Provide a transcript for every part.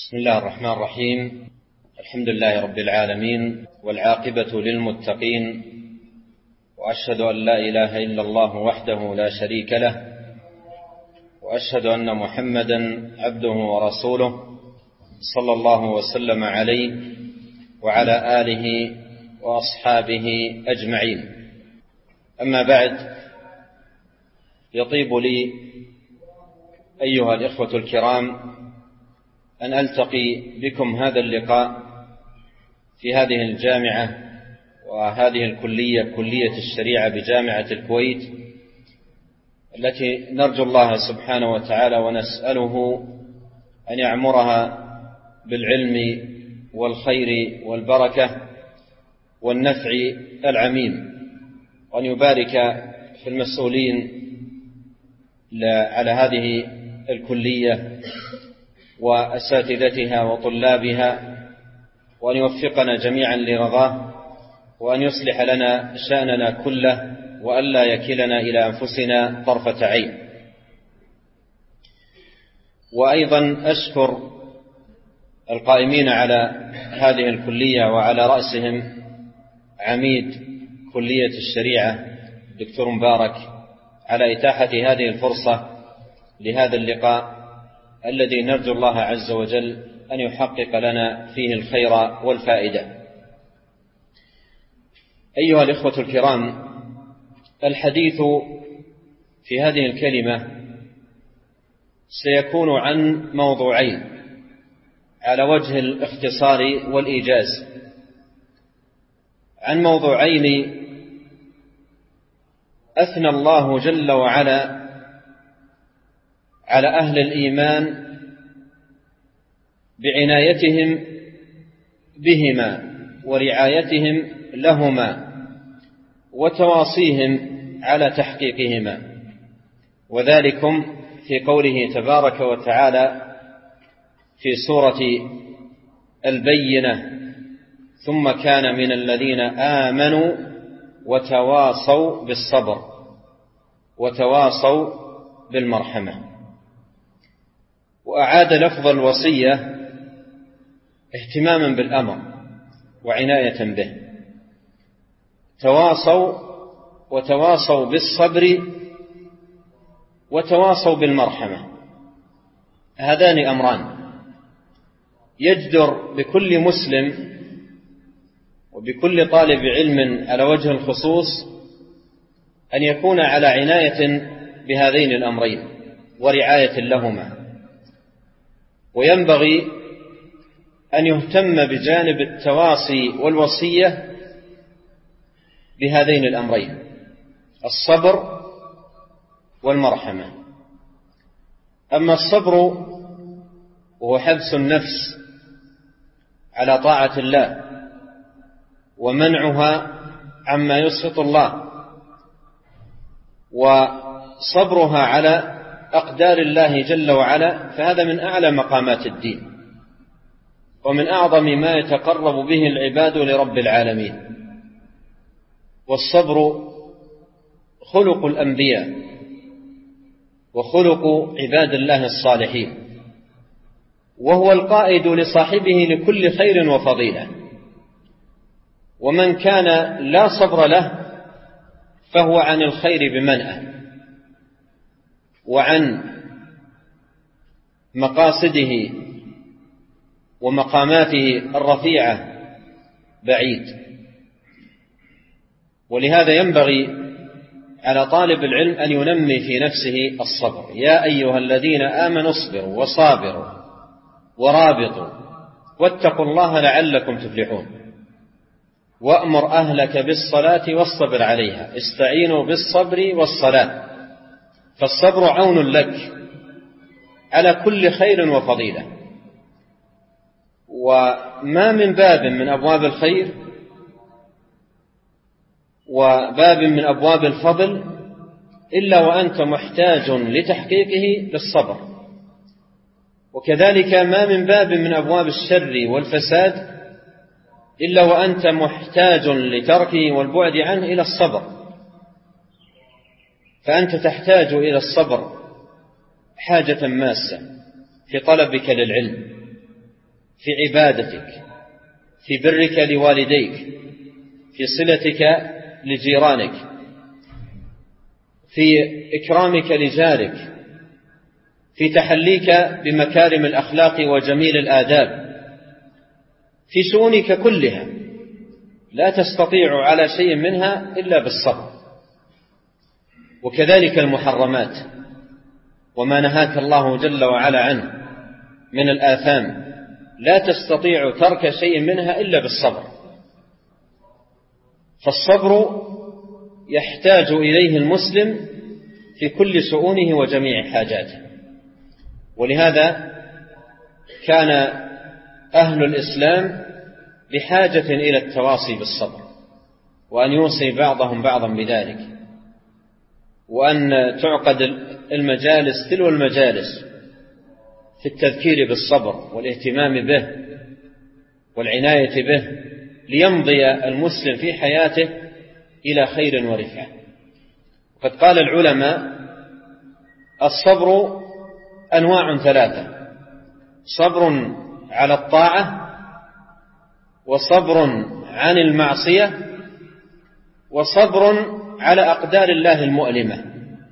بسم الله الرحمن الرحيم. الحمد لله رب العالمين، والعاقبة للمتقين، وأشهد أن لا إله إلا الله وحده لا شريك له، وأشهد أن محمدا عبده ورسوله صلى الله وسلم عليه وعلى آله وأصحابه أجمعين. أما بعد، يطيب لي أيها الإخوة الكرام أن ألتقي بكم هذا اللقاء في هذه الجامعة وهذه الكلية، كلية الشريعة بجامعة الكويت، التي نرجو الله سبحانه وتعالى ونسأله أن يعمرها بالعلم والخير والبركة والنفع العميم، وأن يبارك في المسؤولين على هذه الكلية وأساتذتها وطلابها، وأن يوفقنا جميعا لرضاه، وأن يصلح لنا شأننا كله، وألا يكلنا إلى أنفسنا طرفة عين. وأيضا أشكر القائمين على هذه الكلية، وعلى رأسهم عميد كلية الشريعة الدكتور مبارك، على إتاحة هذه الفرصة لهذا اللقاء الذي نرجو الله عز وجل أن يحقق لنا فيه الخير والفائدة. أيها الإخوة الكرام، الحديث في هذه الكلمة سيكون عن موضوعين على وجه الاختصار والإيجاز، عن موضوعين أثنى الله جل وعلا على أهل الإيمان بعنايتهم بهما ورعايتهم لهما وتواصيهم على تحقيقهما، وذلكم في قوله تبارك وتعالى في سورة البينة: ثم كان من الذين آمنوا وتواصوا بالصبر وتواصوا بالمرحمة. وأعاد لفظ الوصية اهتماما بالأمر وعناية به: تواصوا وتواصوا بالصبر وتواصوا بالمرحمة. هذان أمران يجدر بكل مسلم وبكل طالب علم على وجه الخصوص أن يكون على عناية بهذين الأمرين ورعاية لهما، وينبغي أن يهتم بجانب التواصي والوصية بهذين الأمرين: الصبر والمرحمة. أما الصبر وهو حبس النفس على طاعة الله ومنعها عما يسخط الله، وصبرها على أقدار الله جل وعلا، فهذا من أعلى مقامات الدين ومن أعظم ما يتقرب به العباد لرب العالمين. والصبر خلق الأنبياء وخلق عباد الله الصالحين، وهو القائد لصاحبه لكل خير وفضيلة. ومن كان لا صبر له فهو عن الخير بمنأى، وعن مقاصده ومقاماته الرفيعة بعيد. ولهذا ينبغي على طالب العلم أن ينمي في نفسه الصبر: يا أيها الذين آمنوا اصبروا وصابروا ورابطوا واتقوا الله لعلكم تفلحون، وأمر أهلك بالصلاة واصطبر عليها، استعينوا بالصبر والصلاة، فالصبر عون لك على كل خير وفضيلة. وما من باب من أبواب الخير وباب من أبواب الفضل إلا وأنت محتاج لتحقيقه بالصبر، وكذلك ما من باب من أبواب الشر والفساد إلا وأنت محتاج لتركه والبعد عنه إلى الصبر. فأنت تحتاج إلى الصبر حاجة ماسة في طلبك للعلم، في عبادتك، في برك لوالديك، في صلتك لجيرانك، في إكرامك لجارك، في تحليك بمكارم الأخلاق وجميل الآداب، في شؤونك كلها لا تستطيع على شيء منها إلا بالصبر. وكذلك المحرمات وما نهاك الله جل وعلا عنه من الآثام لا تستطيع ترك شيء منها إلا بالصبر. فالصبر يحتاج إليه المسلم في كل شؤونه وجميع حاجاته. ولهذا كان أهل الإسلام بحاجة إلى التواصي بالصبر، وأن يوصي بعضهم بعضا بذلك، وأن تعقد المجالس تلو المجالس في التذكير بالصبر والاهتمام به والعناية به، ليمضي المسلم في حياته إلى خير ورفعة. وقد قال العلماء: الصبر أنواع ثلاثة: صبر على الطاعة، وصبر عن المعصية، وصبر على أقدار الله المؤلمة،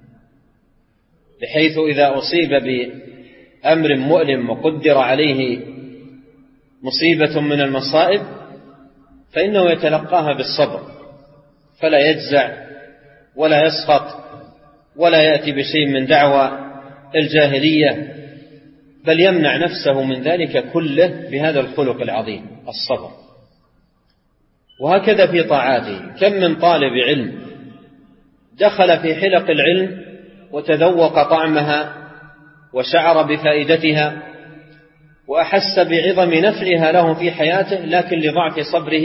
بحيث إذا أصيب بأمر مؤلم وقدر عليه مصيبة من المصائب فإنه يتلقاها بالصبر، فلا يجزع ولا يسخط ولا يأتي بشيء من دعوى الجاهلية، بل يمنع نفسه من ذلك كله بهذا الخلق العظيم الصبر. وهكذا في طاعاته، كم من طالب علم دخل في حلق العلم وتذوق طعمها وشعر بفائدتها وأحس بعظم نفعها له في حياته، لكن لضعف صبره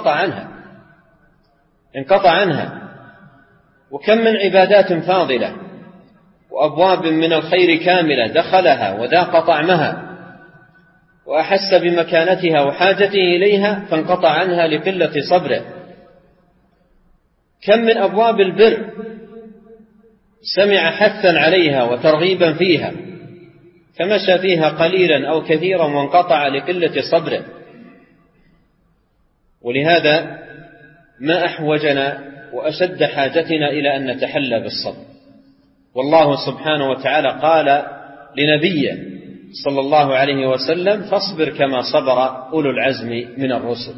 انقطع عنها. وكم من عبادات فاضلة وأبواب من الخير كاملة دخلها وذاق طعمها وأحس بمكانتها وحاجته إليها فانقطع عنها لقلة صبره. كم من أبواب البر سمع حثا عليها وترغيبا فيها فمشى فيها قليلا أو كثيرا وانقطع لقلة صبره. ولهذا ما أحوجنا وأشد حاجتنا إلى أن نتحلى بالصبر. والله سبحانه وتعالى قال لنبيه صلى الله عليه وسلم: فاصبر كما صبر أولو العزم من الرسل.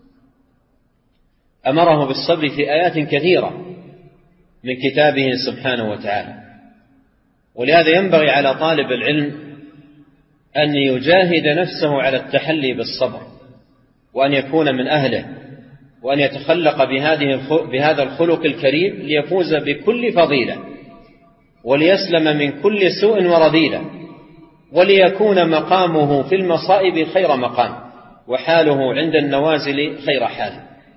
أمره بالصبر في آيات كثيرة من كتابه سبحانه وتعالى. ولهذا ينبغي على طالب العلم أن يجاهد نفسه على التحلي بالصبر، وأن يكون من أهله، وأن يتخلق بهذا الخلق الكريم ليفوز بكل فضيلة، وليسلم من كل سوء ورذيلة، وليكون مقامه في المصائب خير مقام، وحاله عند النوازل خير حال.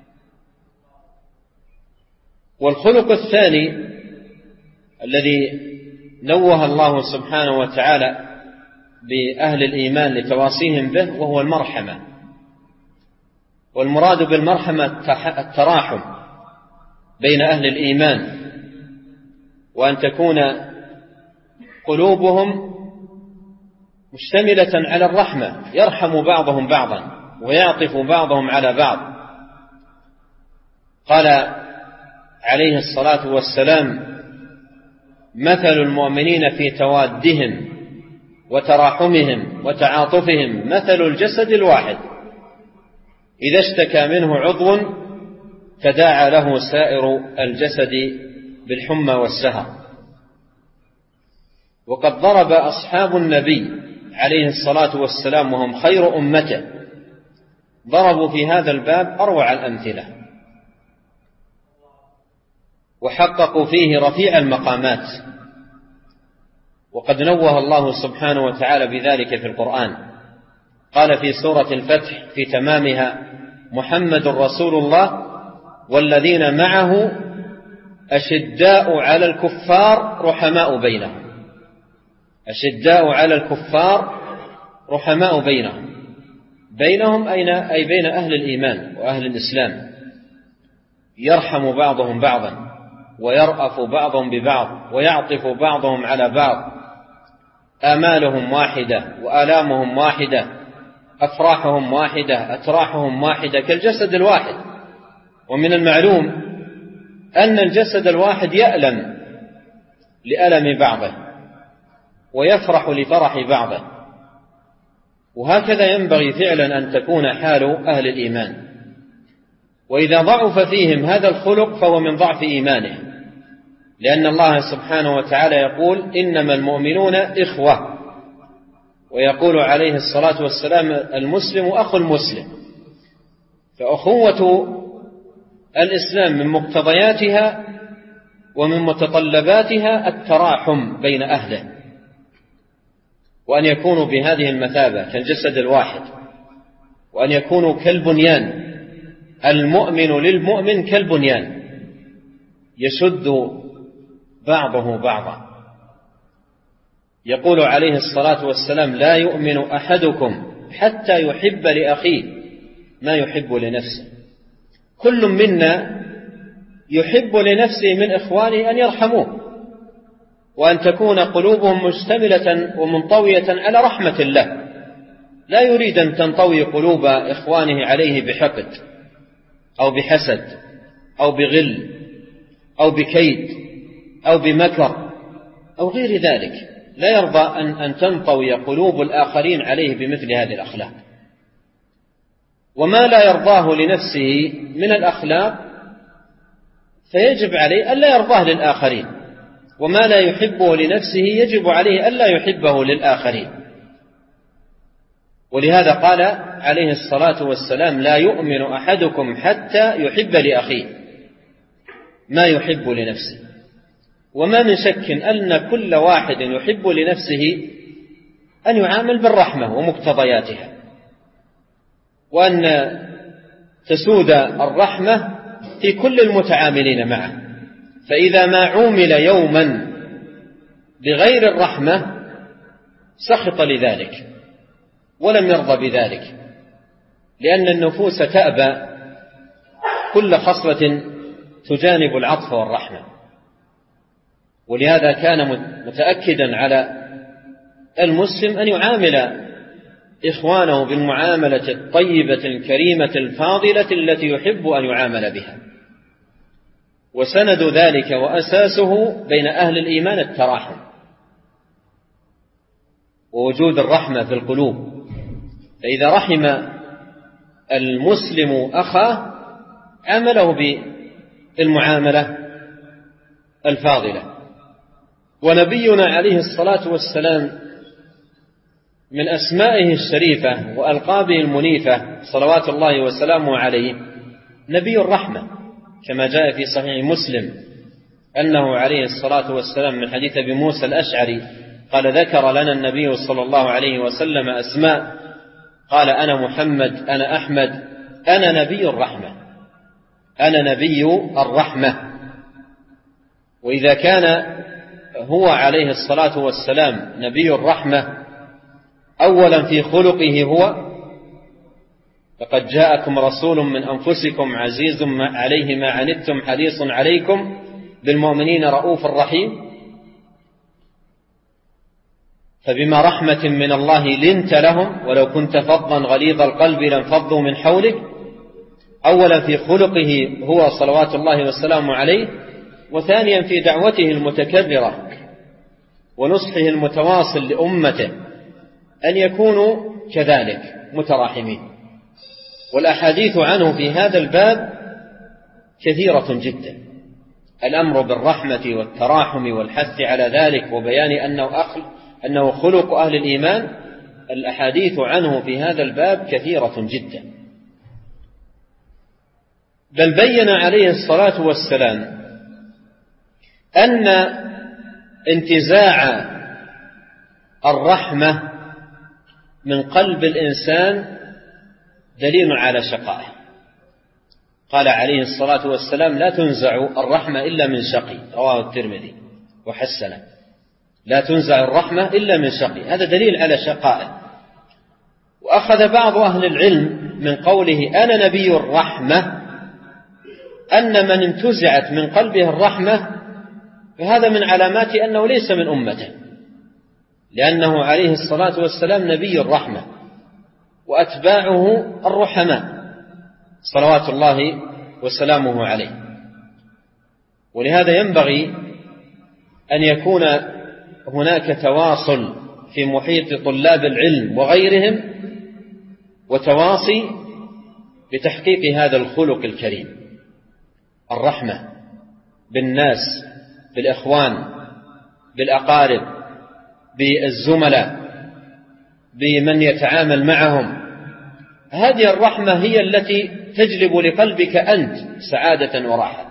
والخلق الثاني الذي نوه الله سبحانه وتعالى بأهل الإيمان لتواصيهم به وهو المرحمة. والمراد بالمرحمة التراحم بين أهل الإيمان، وأن تكون قلوبهم مشتملة على الرحمة، يرحم بعضهم بعضا ويعطف بعضهم على بعض. قال عليه الصلاة والسلام: مثل المؤمنين في توادهم وتراحمهم وتعاطفهم مثل الجسد الواحد إذا اشتكى منه عضو تداعى له سائر الجسد بالحمى والسهر. وقد ضرب أصحاب النبي عليه الصلاة والسلام وهم خير أمته، ضربوا في هذا الباب أروع الأمثلة، وحققوا فيه رفيع المقامات. وقد نوه الله سبحانه وتعالى بذلك في القرآن. قال في سورة الفتح في تمامها: محمد رسول الله والذين معه أشداء على الكفار رحماء بينهم. أشداء على الكفار رحماء بينهم أي بين أهل الإيمان وأهل الإسلام، يرحم بعضهم بعضا ويرأف بعضهم ببعض ويعطف بعضهم على بعض، آمالهم واحدة وآلامهم واحدة، أفراحهم واحدة، أتراحهم واحدة كالجسد الواحد. ومن المعلوم أن الجسد الواحد يألم لألم بعضه ويفرح لفرح بعضه، وهكذا ينبغي فعلا أن تكون حال أهل الإيمان. وإذا ضعف فيهم هذا الخلق فهو من ضعف إيمانه، لأن الله سبحانه وتعالى يقول إنما المؤمنون إخوة، ويقول عليه الصلاة والسلام المسلم أخو المسلم. فأخوة الإسلام من مقتضياتها ومن متطلباتها التراحم بين أهله، وأن يكونوا بهذه المثابة كالجسد الواحد، وأن يكونوا كالبنيان. المؤمن للمؤمن كالبنيان يشد بعضه بعضا. يقول عليه الصلاة والسلام لا يؤمن أحدكم حتى يحب لأخيه ما يحب لنفسه. كل منا يحب لنفسه من إخوانه أن يرحموه، وأن تكون قلوبهم مشتملة ومنطوية على رحمة الله. لا يريد أن تنطوي قلوب إخوانه عليه بحقد أو بحسد أو بغل أو بكيد أو بمكر أو غير ذلك. لا يرضى أن تنطوي قلوب الآخرين عليه بمثل هذه الأخلاق. وما لا يرضاه لنفسه من الأخلاق فيجب عليه ألا يرضاه للآخرين، وما لا يحبه لنفسه يجب عليه ألا يحبه للآخرين. ولهذا قال عليه الصلاة والسلام لا يؤمن أحدكم حتى يحب لأخيه ما يحب لنفسه. وما من شك أن كل واحد يحب لنفسه أن يعامل بالرحمة ومقتضياتها، وأن تسود الرحمة في كل المتعاملين معه. فإذا ما عومل يوما بغير الرحمة سخط لذلك ولم يرضى بذلك، لأن النفوس تأبى كل خصلة تجانب العطف والرحمة. ولهذا كان متأكدا على المسلم أن يعامل إخوانه بالمعاملة الطيبة الكريمة الفاضلة التي يحب أن يعامل بها. وسند ذلك وأساسه بين أهل الإيمان التراحم ووجود الرحمة في القلوب. فإذا رحم المسلم أخاه عامله بالمعاملة الفاضلة. ونبينا عليه الصلاة والسلام من أسمائه الشريفة وألقابه المنيفة صلوات الله وسلامه عليه نبي الرحمة، كما جاء في صحيح مسلم أنه عليه الصلاة والسلام من حديث أبي موسى الأشعري قال ذكر لنا النبي صلى الله عليه وسلم أسماء، قال أنا محمد، أنا أحمد، أنا نبي الرحمة، أنا نبي الرحمة. وإذا كان هو عليه الصلاة والسلام نبي الرحمة أولا في خلقه هو، لقد جاءكم رسول من أنفسكم عزيز عليه ما عنتم حريص عليكم بالمؤمنين رؤوف رحيم، فبما رحمة من الله لنت لهم ولو كنت فظا غليظ القلب لانفضوا من حولك. أولا في خلقه هو صلوات الله والسلام عليه، وثانيا في دعوته المتكررة ونصحه المتواصل لأمته أن يكونوا كذلك متراحمين. والأحاديث عنه في هذا الباب كثيرة جدا، الأمر بالرحمة والتراحم والحث على ذلك وبيان أنه خلق أهل الإيمان. الأحاديث عنه في هذا الباب كثيرة جدا، بل بين عليه الصلاة والسلام أن انتزاع الرحمة من قلب الإنسان دليل على شقائه. قال عليه الصلاة والسلام لا تنزع الرحمة إلا من شقي، رواه الترمذي وحسنه. لا تنزع الرحمة إلا من شقي، هذا دليل على شقائه. وأخذ بعض أهل العلم من قوله أنا نبي الرحمة أن من انتزعت من قلبه الرحمة فهذا من علامات أنه ليس من أمته، لأنه عليه الصلاة والسلام نبي الرحمة، وأتباعه الرحماء صلوات الله وسلامه عليه. ولهذا ينبغي أن يكون هناك تواصل في محيط طلاب العلم وغيرهم، وتواصي بتحقيق هذا الخلق الكريم، الرحمة بالناس، بالإخوان، بالأقارب، بالزملاء، بمن يتعامل معهم. هذه الرحمة هي التي تجلب لقلبك أنت سعادة وراحة،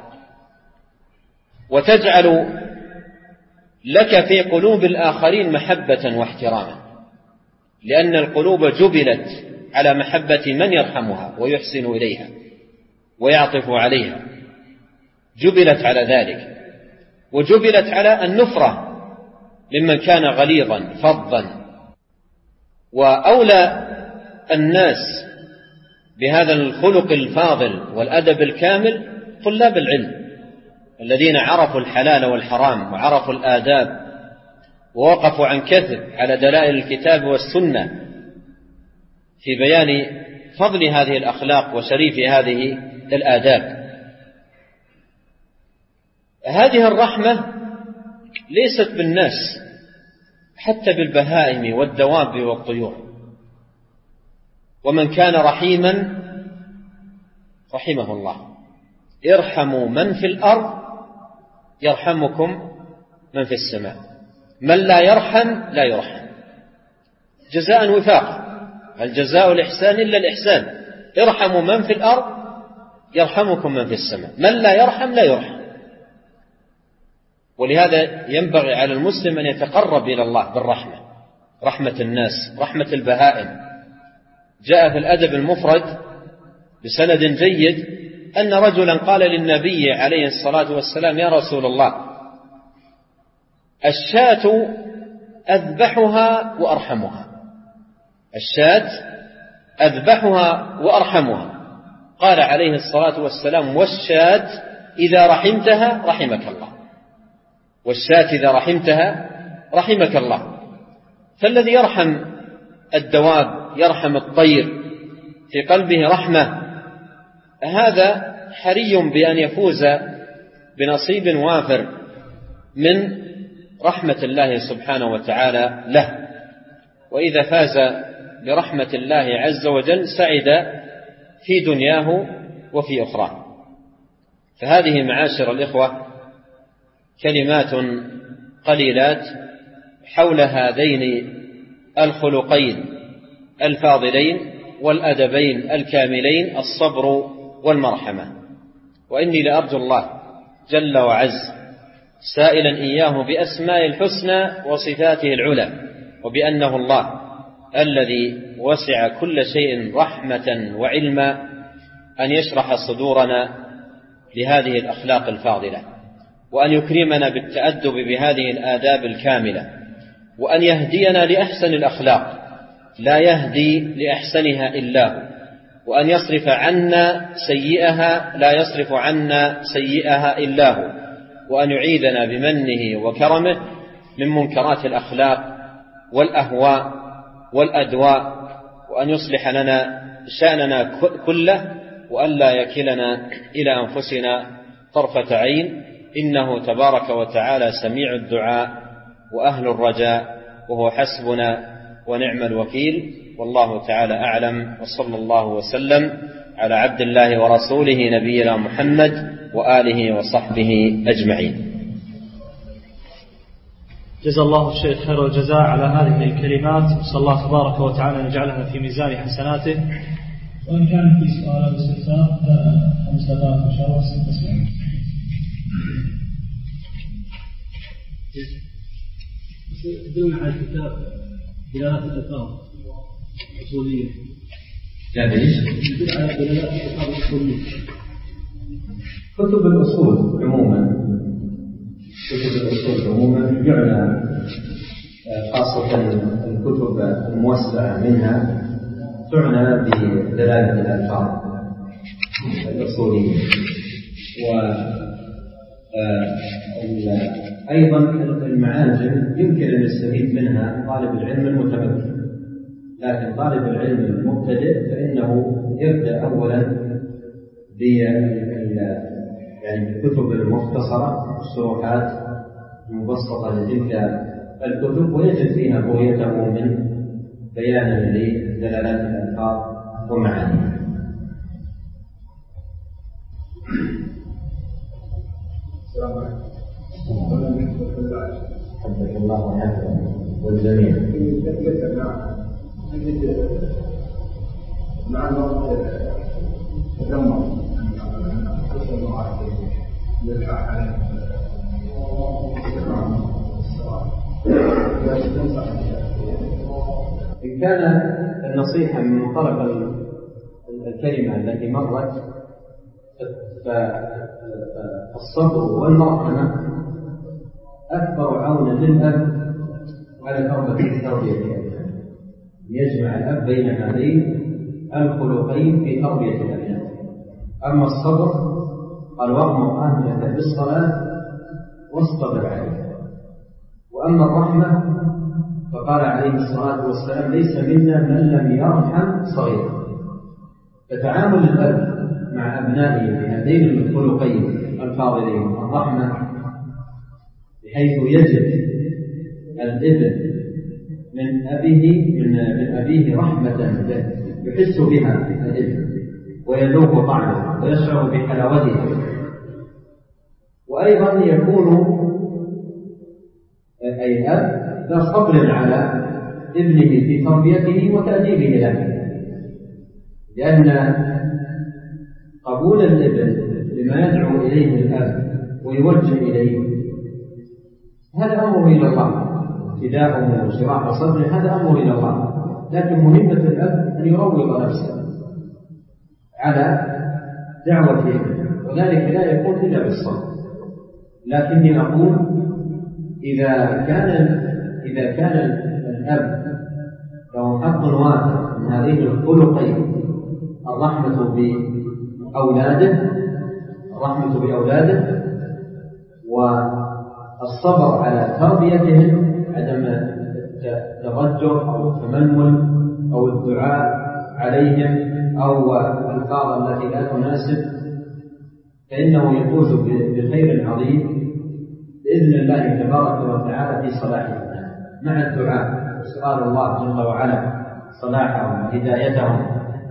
وتجعل لك في قلوب الآخرين محبة واحتراما، لأن القلوب جبلت على محبة من يرحمها ويحسن إليها ويعطف عليها، جبلت على ذلك، وجبلت على النفرة ممن كان غليظا فظا. وأولى الناس بهذا الخلق الفاضل والأدب الكامل طلاب العلم الذين عرفوا الحلال والحرام وعرفوا الآداب ووقفوا عن كثب على دلائل الكتاب والسنة في بيان فضل هذه الأخلاق وشريف هذه الآداب. هذه الرحمة ليست بالناس، حتى بالبهائم والدواب والطيور. ومن كان رحيما رحمه الله. ارحموا من في الأرض يرحمكم من في السماء. من لا يرحم لا يرحم. جزاء وفاق، هل جزاء الإحسان إلا الإحسان. ارحموا من في الأرض يرحمكم من في السماء. من لا يرحم لا يرحم. ولهذا ينبغي على المسلم أن يتقرب إلى الله بالرحمة، رحمة الناس، رحمة البهائم. جاء في الأدب المفرد بسند جيد أن رجلا قال للنبي عليه الصلاة والسلام: يا رسول الله، الشاة أذبحها وأرحمها. الشاة أذبحها وأرحمها. قال عليه الصلاة والسلام: والشاة إذا رحمتها رحمك الله. والشاة إذا رحمتها رحمك الله. فالذي يرحم الدواب، يرحم الطير، في قلبه رحمة، هذا حري بأن يفوز بنصيب وافر من رحمة الله سبحانه وتعالى له. وإذا فاز برحمة الله عز وجل سعد في دنياه وفي أخراه. فهذه معاشر الإخوة كلمات قليلات حول هذين الخلقين الفاضلين والأدبين الكاملين، الصبر والمرحمة. وإني لأرجو الله جل وعز سائلا إياه بأسماء الحسنى وصفاته العلى، وبأنه الله الذي وسع كل شيء رحمة وعلما، أن يشرح صدورنا لهذه الأخلاق الفاضلة، وأن يكرمنا بالتأدب بهذه الآداب الكاملة، وأن يهدينا لأحسن الأخلاق لا يهدي لأحسنها إلا هو، وأن يصرف عنا سيئها لا يصرف عنا سيئها إلا هو، وأن يعيذنا بمنه وكرمه من منكرات الأخلاق والأهواء والأدواء، وأن يصلح لنا شأننا كله، وأن لا يكلنا إلى أنفسنا طرفة عين، إنه تبارك وتعالى سميع الدعاء وأهل الرجاء، وهو حسبنا ونعم الوكيل. والله تعالى أعلم، وصلى الله وسلم على عبد الله ورسوله نبينا محمد وآله وصحبه أجمعين. جزا الله الشيخ خير الجزاء على هذه الكلمات، وصلى الله تبارك وتعالى أن يجعلها في ميزان حسناته. وإن كان في سؤال أو استفسار فمستطاع إن شاء الله سنسمع. بدون على الكتاب دلالات الألفاظ الأصولية. لا ليش؟ بدون على دلالات الألفاظ الأصولية. كتب الأصول عموما، يعنى خاصة الكتب الموسعة منها تعنى بدلالة الألفاظ الأصولية. وأيضا المعاجم يمكن أن يستفيد منها طالب العلم المتمكن، لكن طالب العلم المبتدئ فإنه يبدأ أولا بالكتب المختصرة، الشروحات المبسطة لتلك الكتب، ويجد فيها بغيته من بيان لدلالات الألفاظ ومعانيها. حفظك الله وحفظه والجميع. مع الوقت تدمر إن كان النصيحة من منطلق الكلمة التي مرت، فالصبر والمرحمة أكبر عونا للأب على تربية الأبناء، يجمع الأب بين هذين الخلقين في تربية الأبناء. أما الصبر قال وأمر أهلك بالصلاة واصطبر عليها، وأما الرحمة فقال عليه الصلاة والسلام ليس منا من لم يرحم صغيرا. فتعامل الأب مع أبنائه بهذين الخلقين الفاضلين، الرحمة بحيث يجد الابن من أبيه رحمة به يحس بها الابن ويذوق طعمه ويشعر بحلاوته، وأيضا يكون أي الأب ذا صبر على ابنه في تربيته وتأديبه له، لأن قبول الابن لما يدعو إليه الأب ويوجه إليه هذا أمر إلى الله، ابتداءه وشراح صدره هذا أمر إلى الله، لكن مهمة الأب أن يروض نفسه على دعوة ابنه، وذلك لا يكون إلا بالصبر. لكني أقول إذا كان الأب له حق واسع من هذين الخلقين، الرحمة بأولاده والصبر على تربيتهم، عدم التضجر أو التمنن أو الدعاء عليهم أو الألفاظ التي لا تناسب، فإنه يفوز بخير عظيم بإذن الله تبارك وتعالى في صلاحهم، مع الدعاء وسؤال الله جل وعلا صلاحهم وهدايتهم،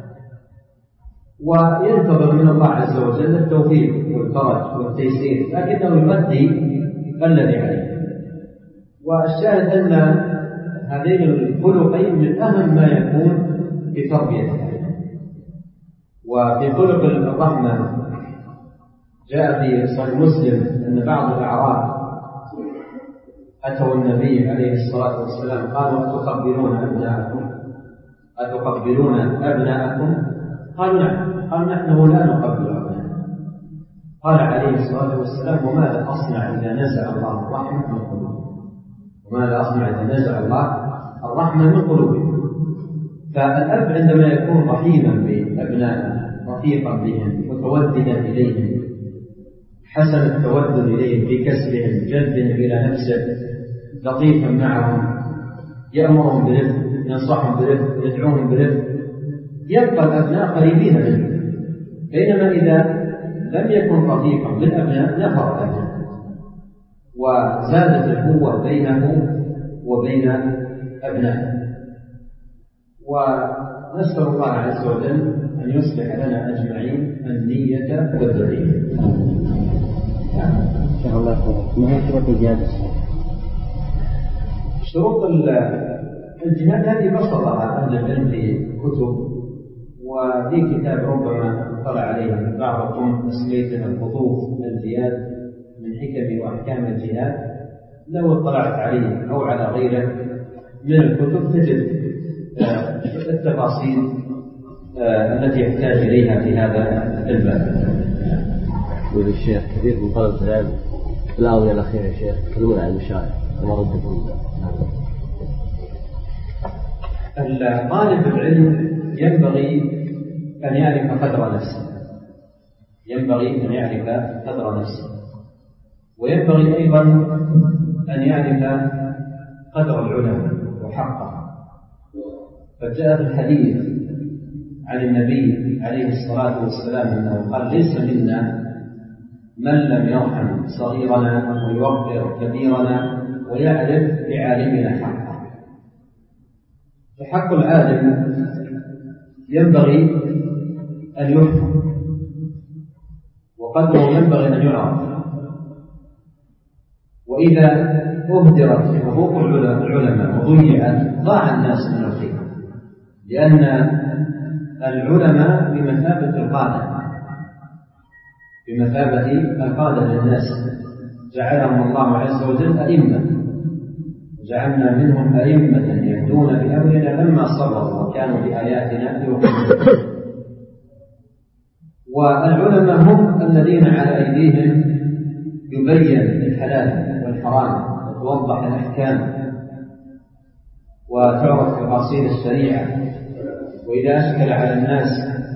وينتظر من الله عز وجل التوفيق والفرج والتيسير، لكنه يؤدي الذي عليه. والشاهد أن هذين الخلقين من أهم ما يكون في تربية الأبناء. وفي خلق الرحمة جاء في صحيح مسلم أن بعض الأعراب أتوا النبي عليه الصلاة والسلام قالوا أتقبلون أبناءكم؟ قالوا نعم. قال نحن لا نقبل أبناءنا. قال عليه الصلاة والسلام وماذا أصنع إذا نزع الله الرحمة من قلوبهم؟ وماذا أصنع إذا نزع الله الرحمة من قلوبهم؟ فالأب عندما يكون رحيما بأبنائه، رفيقا بهم، متوددا إليهم، حسن التودد إليهم في كسبهم، جلبهم إلى نفسه، لطيفا معهم، يأمرهم برفق، ينصحهم برفق، يدعوهم برفق، يبقى الأبناء قريبين منه. بينما إذا لم يكن رفيقا بالأبناء نفر الأبناء وزادت القوة بينه وبين أبنائه. ونسأل الله عز وجل أن يصلح لنا أجمعين النية والذرية. إن شاء الله. ما هي شروط الجهاد الصحيح؟ شروط الجهاد هذه بسطها أهل العلم في كتب، وفي كتاب ربما اطلع عليه بعضكم اسميته الخطوط الجهاد من حكم وأحكام الجهاد، لو اطلعت عليه أو على غيره من الكتب تجد التفاصيل التي يحتاج إليها في هذا الباب. يقول الشيخ كثير من طلبة العلم في الآونة الأخيرة يا شيخ يتكلمون عن المشايخ كما ردكم. طالب العلم ينبغي أن يعرف قدر نفسه، وينبغي أيضا أن يعرف قدر العلماء وحقه. فجاء في الحديث عن النبي عليه الصلاة والسلام أنه قال ليس منا من لم يرحم صغيرنا ويوقر كبيرنا ويعرف لعالمنا حقا. فحق العالم ينبغي أن يحكم وقدره ينبغي أن يعرف. وإذا أهدرت حقوق العلماء وضيعت ضاع الناس من الخير، لأن العلماء بمثابة القادة للناس، جعلهم الله عز وجل أئمة، وجعلنا منهم أئمة يهدون بأمرنا لما صبروا وكانوا بآياتنا يوقنون. والعلماء هم الذين على أيديهم يبين الحلال والحرام وتوضح الأحكام وتعرف تفاصيل الشريعة. وإذا أشكل على الناس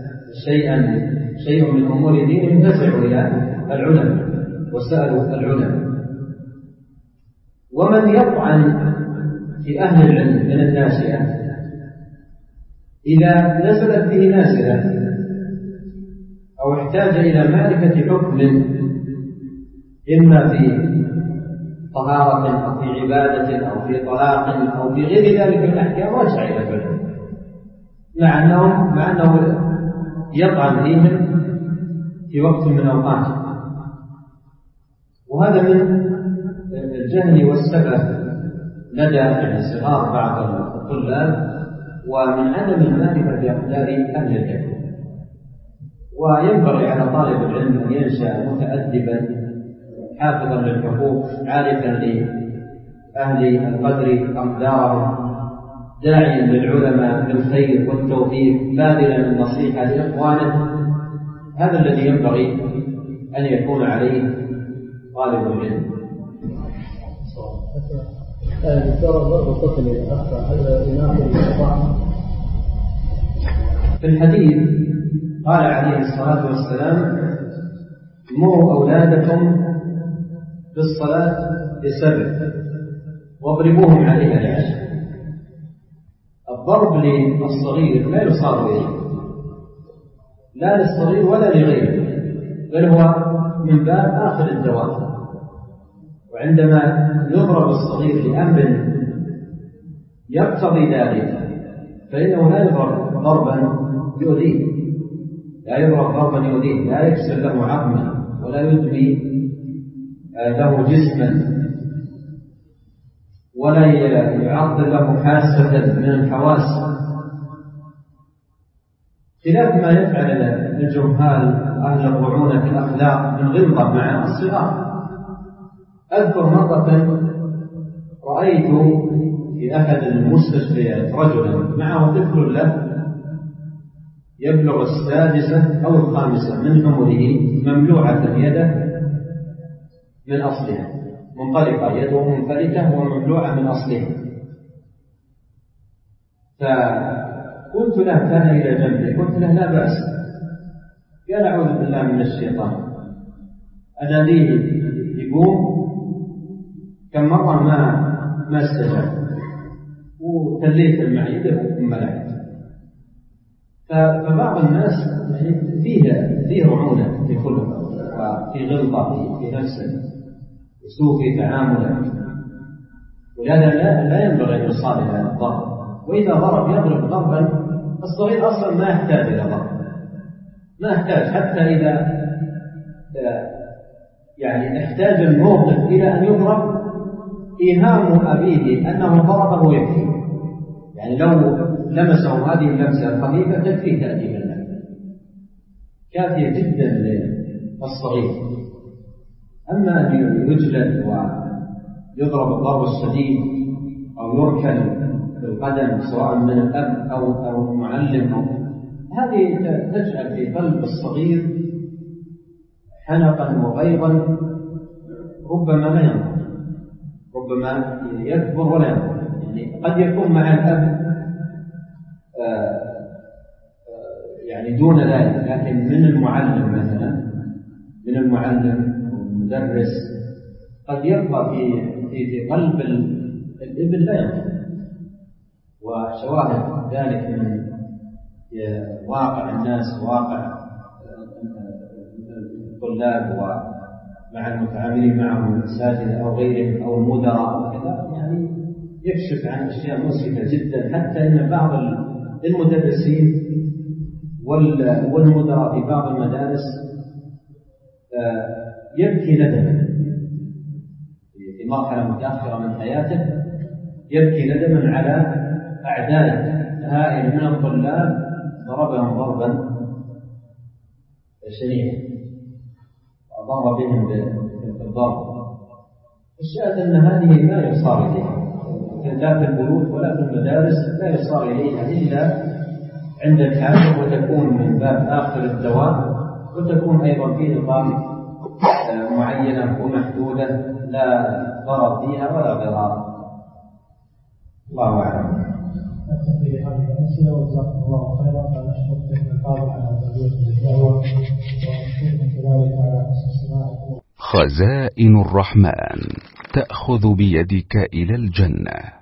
شيء من أمور دينهم فزعوا إلى العلماء وسألوا العلماء. ومن يطعن في أهل العلم من الناسئة إذا نزلت به نازلة أو احتاج إلى معرفة حكم إما في طهارة أو في عبادة أو في طلاق أو في غير ذلك من الأحكام رجع إلى العلم، مع أنه يطعن فيهم في وقت من أوقاته. وهذا من الجهل والسبب لدى صغار بعض الطلاب ومن عدم المعرفة بأقدار أهل العلم. وينبغي على طالب العلم أن ينشأ متأدبا حافظا للحقوق عارفا لأهل القدر أقدارهم، داعيا للعلماء بالخير والتوفيق، باذلا النصيحة لإخوانه. هذا الذي ينبغي أن يكون عليه طالب العلم. في الحديث قال عليه الصلاة والسلام: مروا أولادكم بالصلاة ل7 واضربوهم عليها ل10. الضرب للصغير لا يصار إليه، لا للصغير ولا لغيره، بل هو من باب آخر الدوام. وعندما يضرب الصغير لأمر يقتضي ذلك فإنه لا يضرب ضربا يؤذيه، لا يكسر له عظما ولا يدمي له جسما ولا يعطل له حاسة من الحواس، خلاف ما يفعل الجهال أهل الرعونة في الأخلاق من غلظة مع الصغار. أذكر مرة رأيت في أحد المستشفيات رجلا معه طفل له يبلغ 6 أو 5 من عمره، مملوعة يده من أصلها، منطلقة يده منفلتة ومملوعة من أصلها. فقلت له، كان إلى جنبي، قلت له: لا بأس. قال: أعوذ بالله من الشيطان. أناديه يقوم، كم مرة ما استجاب، وتليت المعدة وملعت. فبعض الناس يعني فيه رعونة في خلقه وفي غلظة في نفسه وسوء في تعامله، ولهذا لا ينبغي أن يصاب إلى الضرب. وإذا يضرب ضربا الصغير أصلا ما يحتاج إلى ضرب، ما يحتاج، حتى إذا يعني احتاج الموقف إلى أن يضرب إيهام أبيه أنه ضربه يكفي. يعني لو لمسه هذه اللمسة الخفيفة تكفي تأديبا له، كافية جدا للصغير. أما أن يجلد ويضرب الضرب الشديد أو يركل بالقدم سواء من الأب أو المعلم، هذه تجعل في قلب الصغير حنقا وغيظا ربما لا ينظر، ربما يكبر ولا ينظر. يعني قد يكون مع الأب يعني دون ذلك، لكن من المعلم مثلا، من المعلم والمدرس قد يبقى في قلب الابن لا ينظر. وشواهد ذلك من واقع الناس وواقع الطلاب ومع المتعاملين معهم الأساتذة أو غيرهم أو المدراء وكذا، يعني يكشف عن أشياء مسرفة جدا، حتى أن بعض المدرسين والمدراء في بعض المدارس يبكي ندما في مرحلة متأخرة من حياته، يبكي ندما على أعداد هائل من الطلاب ضربهم ضربا شنيعا وضرب بهم بالضرب. الشاهد أن هذه لا يصار إليها لا في البيوت ولا في المدارس، لا يصار إليها إلا عند الحاجة، وتكون من باب آخر الدوام، وتكون أيضا في نظام معينة ومحدودة لا ضرر فيها ولا ضرار. الله أعلم. نكتفي بهذه الأمثلة وجزاكم الله خيرا. ونشكر الشيخ الفاضل على تلبية الدعوة ونشكركم كذلك على حسن استماعكم. خزائن الرحمن تأخذ بيدك إلى الجنة.